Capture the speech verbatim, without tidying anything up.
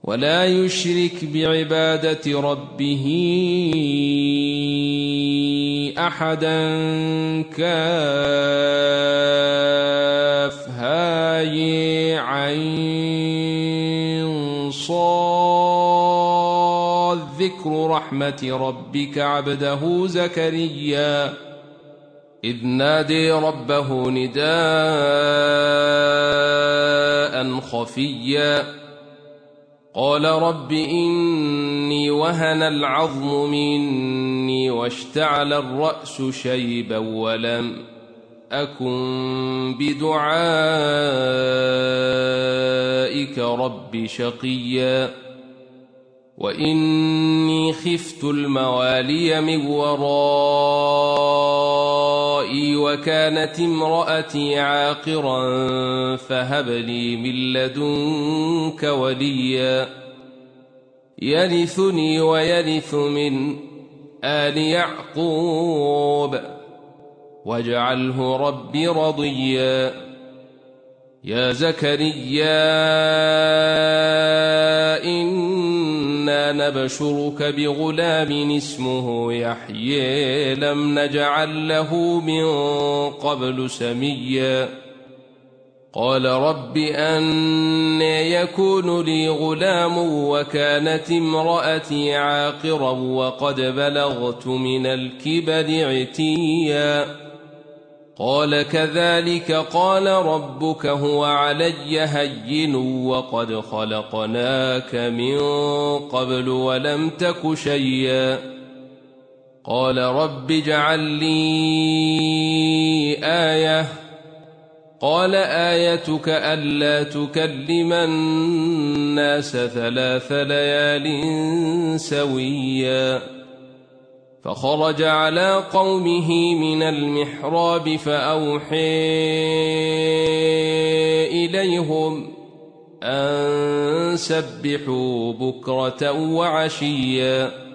ولا يشرك بعبادة ربه أحدا كافها عين صاد ذكر رحمة ربك عبده زكريا إذ نادي ربه نداء خفيا قال رب إني وهن العظم مني واشتعل الرأس شيبا ولم أكن بدعائك رب شقيا وإني خفت الموالي من ورائي وكانت امرأتي عاقرا فهب لي من لدنك وليا يرثني ويرث من آل يعقوب واجعله ربي رضيا يا زكريا إنا نبشرك بغلام اسمه يحيى لم نجعل له من قبل سميا قال رب أنى يكون لي غلام وكانت امرأتي عاقرا وقد بلغت من الكبر عتيا قال كذلك قال ربك هو علي هين وقد خلقناك من قبل ولم تك شيئا قال رب اجعل لي آية قال آيتك ألا تكلم الناس ثلاث ليال سويا فخرج على قومه من المحراب فأوحي إليهم أن سبحوا بكرة وعشيا